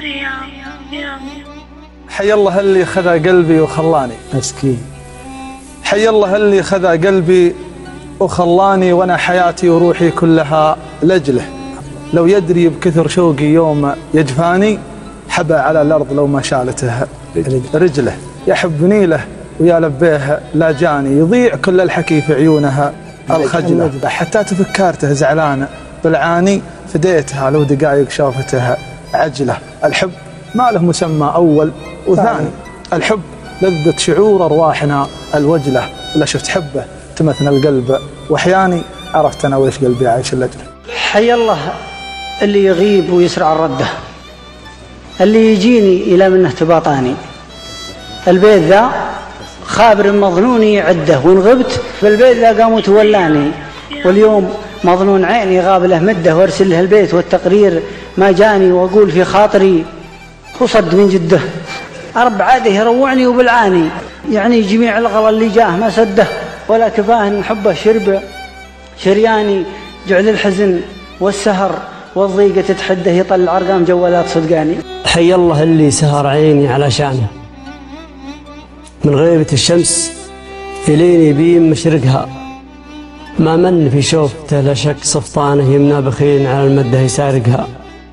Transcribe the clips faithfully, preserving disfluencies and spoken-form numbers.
حي الله اللي خذا قلبي وخلاني مسكين. حي الله اللي خذا قلبي وخلاني وانا حياتي وروحي كلها لجله. لو يدري بكثر شوقي يوم يجفاني حبى على الارض لو ما شالته رجله. يحبني له ويا لبيه لا جاني يضيع كل الحكي في عيونها الخجله. حتى تفكرته زعلانه بالعاني فديتها لو دقايق شافتها عجله. الحب ما له مسمى اول وثاني. الحب لذة شعور ارواحنا الوجله. ولا شفت حبه تمثنى القلب واحياني عرفت انا ويش قلبي عايش اللجنه. حي الله اللي يغيب ويسرع الرده، اللي يجيني الى منه تباطاني. البيت ذا خابر مظنوني عده وان غبت بالبيت ذا قاموا تولاني. واليوم مظنون عيني غاب له مده وارسل له البيت والتقرير ما جاني. واقول في خاطري وصد من جده أرب عاده يروعني وبالعاني. يعني جميع الغلا اللي جاه ما سده ولا كفاه ان حبه شرب شرياني. جعل الحزن والسهر والضيقه تتحده يطلع ارقام جوالات صدقاني. حي الله اللي سهر عيني على شانه من غيبة الشمس إليني بيم مشرقها. ما من في شوفته لا شك صفطانه يمنى بخيل على المده يسارقها.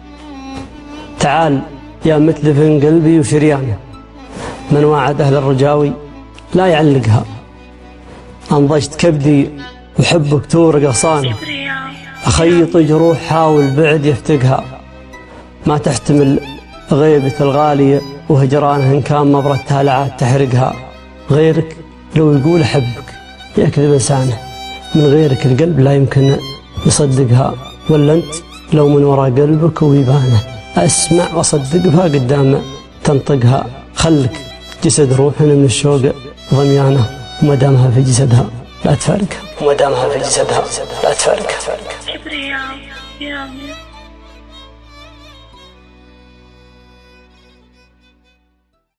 تعال يا متلف قلبي وشريانه من وعد أهل الرجاوي لا يعلقها. أنضجت كبدي وحبك تورق أغصانه. أخيط جروح حاول بعد يفتقها. ما تحتمل غيبة الغالية وهجرانه إن كان مبرتها لعاد تحرقها. غيرك لو يقول أحبك يكذب لسانه من غيرك القلب لا يمكن يصدقها. ولا أنت لو من وراء قلبك ويبانه أسمع وأصدقها قدام تنطقها. خلك جسد روحنا من الشوق ضميانه وما دامها في جسدها لا تفارقها. وما دامها في جسدها لا تفارقها.